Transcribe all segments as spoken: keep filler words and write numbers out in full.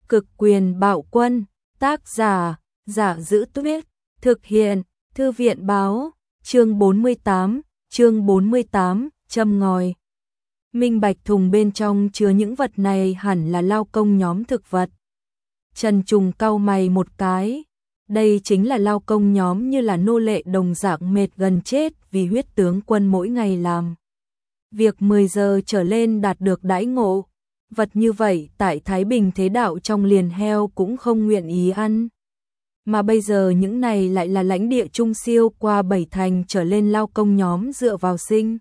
Cực quyền bạo quân, tác giả, Giả Giữ Tuyết, thực hiện, Thư viện báo, chương bốn mươi tám, chương bốn mươi tám, châm ngòi. Minh bạch thùng bên trong chứa những vật này hẳn là lao công nhóm thực vật. Trần Trùng cau mày một cái, đây chính là lao công nhóm như là nô lệ đồng dạng mệt gần chết vì huyết tướng quân mỗi ngày làm việc mười giờ trở lên đạt được đãi ngộ. Vật như vậy tại Thái Bình thế đạo trong liền heo cũng không nguyện ý ăn. Mà bây giờ những này lại là lãnh địa trung siêu qua bảy thành trở lên lao công nhóm dựa vào sinh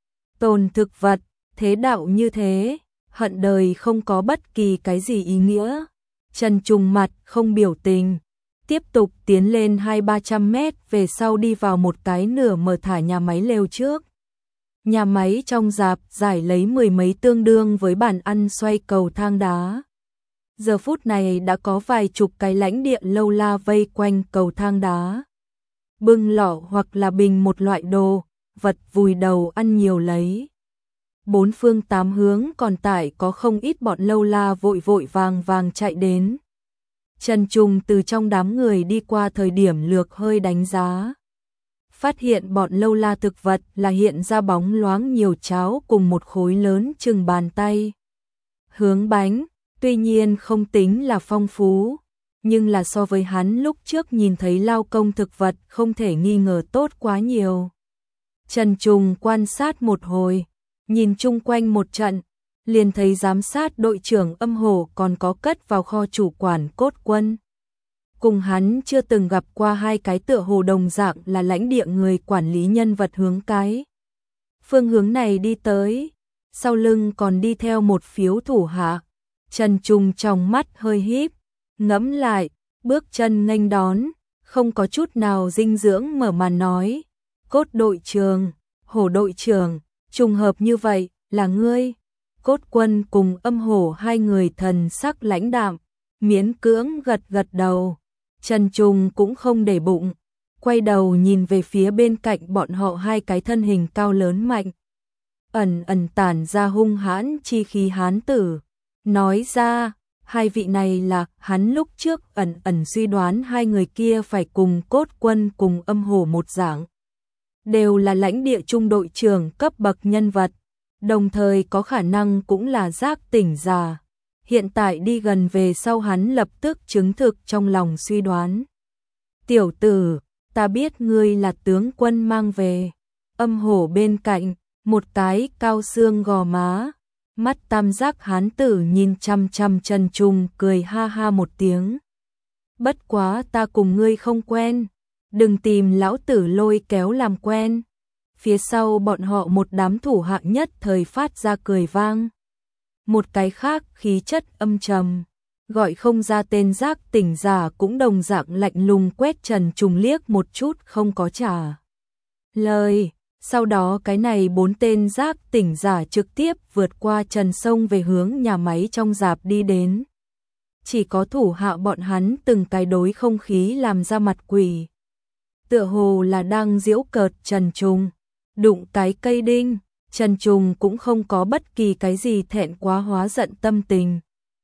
tồn thực vật, thế đạo như thế, hận đời không có bất kỳ cái gì ý nghĩa. Trần Trùng mặt không biểu tình, tiếp tục tiến lên hai ba trăm mét về sau đi vào một cái nửa mở thả nhà máy lều trước. Nhà máy trong rạp giải lấy mười mấy tương đương với bàn ăn xoay cầu thang đá. Giờ phút này đã có vài chục cái lãnh địa lâu la vây quanh cầu thang đá. Bưng lọ hoặc là bình một loại đồ, vật vùi đầu ăn nhiều lấy. Bốn phương tám hướng còn tại có không ít bọn lâu la vội vội vàng vàng chạy đến. Trần Trùng từ trong đám người đi qua thời điểm lược hơi đánh giá. Phát hiện bọn lâu la thực vật là hiện ra bóng loáng nhiều cháo cùng một khối lớn chừng bàn tay. Hướng bánh, tuy nhiên không tính là phong phú, nhưng là so với hắn lúc trước nhìn thấy lao công thực vật không thể nghi ngờ tốt quá nhiều. Trần Trùng quan sát một hồi, nhìn chung quanh một trận, liền thấy giám sát đội trưởng Âm Hổ còn có cất vào kho chủ quản cốt quân. Cùng hắn chưa từng gặp qua hai cái tựa hồ đồng dạng là lãnh địa người quản lý nhân vật hướng cái. Phương hướng này đi tới, sau lưng còn đi theo một phiếu thủ hạ. Trần Trùng trong mắt hơi híp, ngẫm lại, bước chân nghênh đón, không có chút nào dinh dưỡng mở màn nói. Cốt đội trưởng, Hổ đội trưởng, trùng hợp như vậy, là ngươi. Cốt quân cùng Âm Hổ hai người thần sắc lãnh đạm, miễn cưỡng gật gật đầu. Trần Trùng cũng không để bụng, quay đầu nhìn về phía bên cạnh bọn họ hai cái thân hình cao lớn mạnh. Ẩn ẩn tản ra hung hãn chi khí hán tử. Nói ra, hai vị này là hắn lúc trước ẩn ẩn suy đoán hai người kia phải cùng cốt quân cùng Âm Hổ một dạng. Đều là lãnh địa trung đội trưởng cấp bậc nhân vật, đồng thời có khả năng cũng là giác tỉnh giả. Hiện tại đi gần về sau hắn lập tức chứng thực trong lòng suy đoán. Tiểu tử, ta biết ngươi là tướng quân mang về. Âm Hổ bên cạnh, một cái cao xương gò má, mắt tam giác hán tử nhìn chăm chăm Trần Trùng cười ha ha một tiếng. Bất quá ta cùng ngươi không quen, đừng tìm lão tử lôi kéo làm quen. Phía sau bọn họ một đám thủ hạ nhất thời phát ra cười vang. Một cái khác khí chất âm trầm, gọi không ra tên giác tỉnh giả cũng đồng dạng lạnh lùng quét Trần Trùng liếc một chút không có trả lời. Sau đó cái này bốn tên giác tỉnh giả trực tiếp vượt qua Trần sông về hướng nhà máy trong rạp đi đến. Chỉ có thủ hạ bọn hắn từng cái đối không khí làm ra mặt quỷ. Tựa hồ là đang giễu cợt Trần Trùng, đụng cái cây đinh. Trần Trùng cũng không có bất kỳ cái gì thẹn quá hóa giận tâm tình.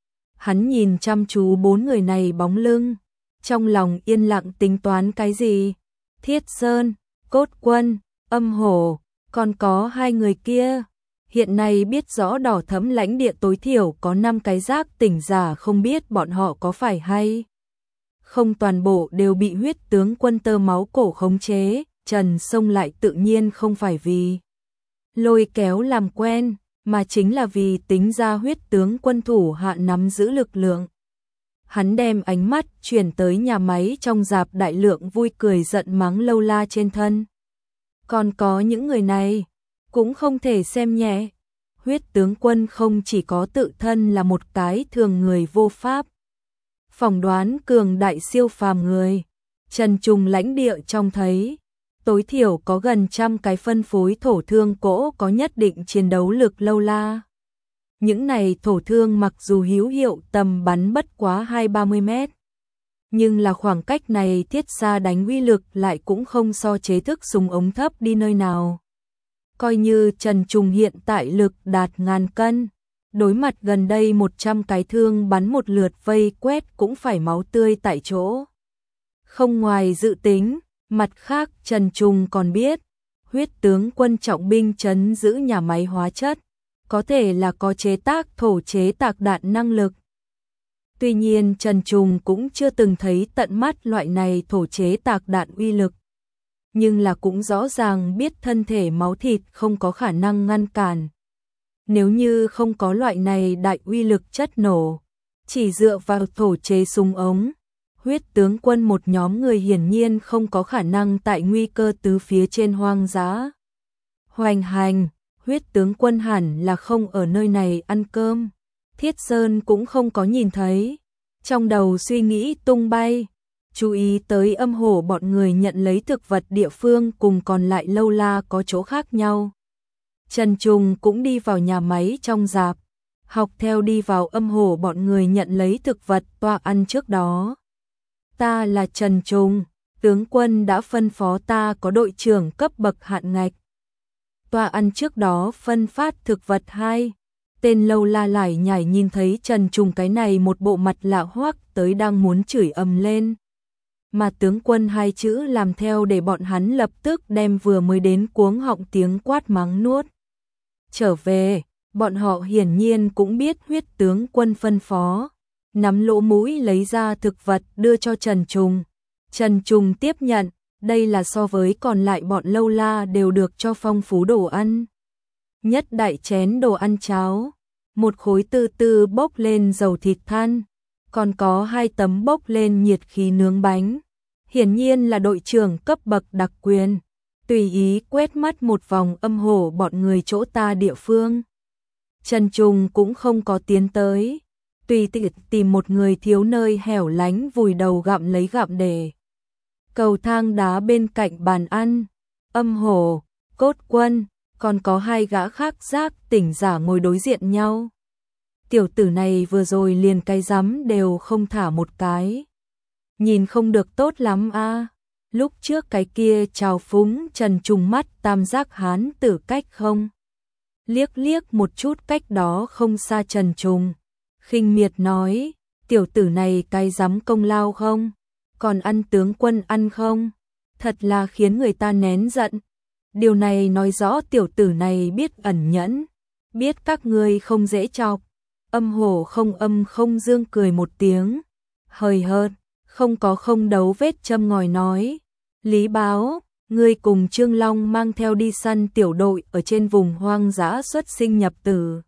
Hắn nhìn chăm chú bốn người này bóng lưng, trong lòng yên lặng tính toán cái gì. Thiết Sơn, Cốt Quân, Âm Hổ, còn có hai người kia. Hiện nay biết rõ đỏ thẫm lãnh địa tối thiểu có năm cái giác tỉnh giả, không biết bọn họ có phải hay không toàn bộ đều bị huyết tướng quân tơ máu cổ khống chế. Trần sông lại tự nhiên không phải vì lôi kéo làm quen, mà chính là vì tính ra huyết tướng quân thủ hạ nắm giữ lực lượng. Hắn đem ánh mắt chuyển tới nhà máy trong rạp đại lượng vui cười giận mắng lâu la trên thân. Còn có những người này, cũng không thể xem nhẹ. Huyết tướng quân không chỉ có tự thân là một cái thường người vô pháp, phỏng đoán cường đại siêu phàm người. Trần Trùng lãnh địa trong thấy, tối thiểu có gần trăm cái phân phối thổ thương cỗ có nhất định chiến đấu lực lâu la. Những này thổ thương mặc dù hữu hiệu tầm bắn bất quá hai ba mươi mét, nhưng là khoảng cách này thiết xa đánh uy lực lại cũng không so chế thức súng ống thấp đi nơi nào. Coi như Trần Trùng hiện tại lực đạt ngàn cân, Đối mặt gần đây một trăm cái thương bắn một lượt vây quét cũng phải máu tươi tại chỗ. Không ngoài dự tính, mặt khác Trần Trùng còn biết, huyết tướng quân trọng binh trấn giữ nhà máy hóa chất, có thể là có chế tác thổ chế tạc đạn năng lực. Tuy nhiên Trần Trùng cũng chưa từng thấy tận mắt loại này thổ chế tạc đạn uy lực. Nhưng là cũng rõ ràng biết thân thể máu thịt không có khả năng ngăn cản. Nếu như không có loại này đại uy lực chất nổ, chỉ dựa vào thổ chế súng ống, huyết tướng quân một nhóm người hiển nhiên không có khả năng tại nguy cơ tứ phía trên hoang dã hoành hành. Huyết tướng quân hẳn là không ở nơi này ăn cơm. Thiết Sơn cũng không có nhìn thấy. Trong đầu suy nghĩ tung bay, chú ý tới âm hổ bọn người nhận lấy thực vật địa phương cùng còn lại lâu la có chỗ khác nhau. Trần Trùng cũng đi vào nhà máy trong rạp, học theo đi vào âm hổ bọn người nhận lấy thực vật toa ăn trước đó. Ta là Trần Trùng, tướng quân đã phân phó ta có đội trưởng cấp bậc hạn ngạch. Toa ăn trước đó phân phát thực vật hai. Tên lâu la lải nhải nhìn thấy Trần Trùng cái này một bộ mặt lạ hoắc tới đang muốn chửi ầm lên. Mà tướng quân hai chữ làm theo để bọn hắn lập tức đem vừa mới đến cuống họng tiếng quát mắng nuốt trở về. Bọn họ hiển nhiên cũng biết huyết tướng quân phân phó, nắm lỗ mũi lấy ra thực vật đưa cho Trần Trùng. Trần Trùng tiếp nhận, đây là so với còn lại bọn lâu la đều được cho phong phú đồ ăn. Nhất đại chén đồ ăn cháo, một khối từ từ bốc lên dầu thịt than, còn có hai tấm bốc lên nhiệt khí nướng bánh. Hiển nhiên là đội trưởng cấp bậc đặc quyền, tùy ý quét mắt một vòng âm hổ bọn người chỗ ta địa phương. Trần Trùng cũng không có tiến tới, tùy tiện tìm một người thiếu nơi hẻo lánh vùi đầu gặm lấy gặm để. Cầu thang đá bên cạnh bàn ăn, âm hổ, cốt quân, còn có hai gã khác giác tỉnh giả ngồi đối diện nhau. Tiểu tử này vừa rồi liền cái rắm đều không thả một cái. Nhìn không được tốt lắm a. À. Lúc trước cái kia trào phúng Trần Trùng mắt tam giác hán tử cách không. Liếc liếc một chút cách đó không xa Trần Trùng. Khinh miệt nói, tiểu tử này cái rắm công lao không? Còn ăn tướng quân ăn không? Thật là khiến người ta nén giận. Điều này nói rõ tiểu tử này biết ẩn nhẫn, biết các ngươi không dễ chọc. Âm hổ không âm không dương cười một tiếng, hời hợt, không có không đấu vết châm ngòi nói. Lý Báo, ngươi cùng Trương Long mang theo đi săn tiểu đội ở trên vùng hoang dã xuất sinh nhập tử.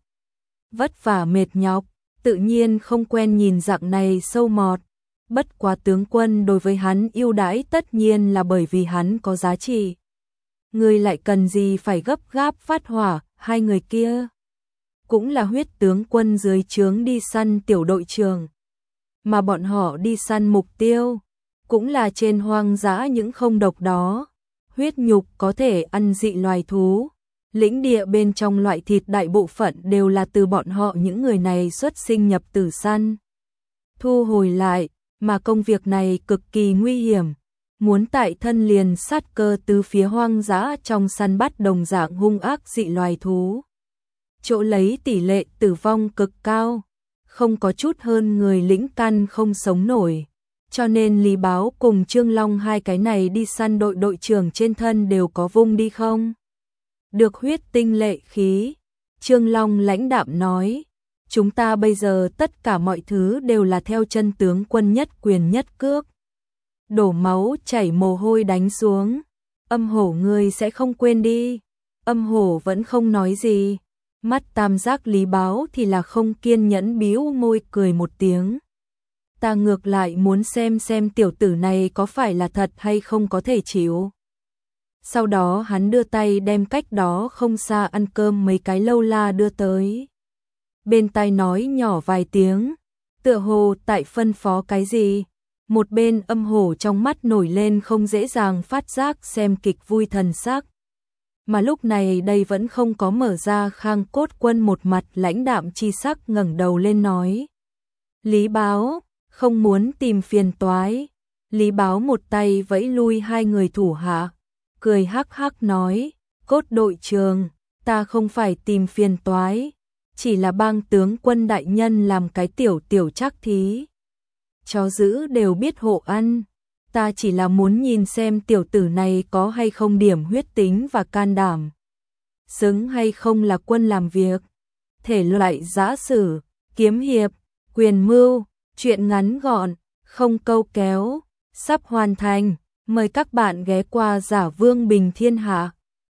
Vất vả mệt nhọc, tự nhiên không quen nhìn dạng này sâu mọt. Bất quá tướng quân đối với hắn yêu đãi tất nhiên là bởi vì hắn có giá trị. Ngươi lại cần gì phải gấp gáp phát hỏa, hai người kia cũng là huyết tướng quân dưới trướng đi săn tiểu đội trưởng. Mà bọn họ đi săn mục tiêu cũng là trên hoang dã những không độc đó. Huyết nhục có thể ăn dị loài thú. Lĩnh địa bên trong loại thịt đại bộ phận đều là từ bọn họ những người này xuất sinh nhập tử săn. Thu hồi lại, mà công việc này cực kỳ nguy hiểm. Muốn tại thân liền sát cơ từ phía hoang dã trong săn bắt đồng dạng hung ác dị loài thú. Chỗ lấy tỷ lệ tử vong cực cao, không có chút hơn người lĩnh căn không sống nổi. Cho nên Lý Báo cùng Trương Long hai cái này đi săn đội đội trưởng trên thân đều có vung đi không? Được huyết tinh lệ khí. Trương Long lãnh đạm nói, chúng ta bây giờ tất cả mọi thứ đều là theo chân tướng quân nhất quyền nhất cước. Đổ máu chảy mồ hôi đánh xuống. Âm hổ ngươi sẽ không quên đi. Âm hổ vẫn không nói gì. Mắt tam giác Lý Báo thì là không kiên nhẫn bĩu môi cười một tiếng. Ta ngược lại muốn xem xem tiểu tử này có phải là thật hay không có thể chịu. Sau đó hắn đưa tay đem cách đó không xa ăn cơm mấy cái lâu la đưa tới. Bên tai nói nhỏ vài tiếng, tựa hồ tại phân phó cái gì. Một bên âm hổ trong mắt nổi lên không dễ dàng phát giác xem kịch vui thần sắc. Mà lúc này đây vẫn không có mở ra Khang Cốt Quân một mặt lãnh đạm chi sắc ngẩng đầu lên nói. Lý Báo, không muốn tìm phiền toái. Lý Báo một tay vẫy lui hai người thủ hạ, cười hắc hắc nói, Cốt đội trưởng, ta không phải tìm phiền toái, chỉ là bang tướng quân đại nhân làm cái tiểu tiểu trắc thí. Chó giữ đều biết hộ ăn, ta chỉ là muốn nhìn xem tiểu tử này có hay không điểm huyết tính và can đảm. Xứng hay không là quân làm việc, thể loại giã sử, kiếm hiệp, quyền mưu, chuyện ngắn gọn, không câu kéo, sắp hoàn thành. Mời các bạn ghé qua Giả Vương Bình Thiên Hạ.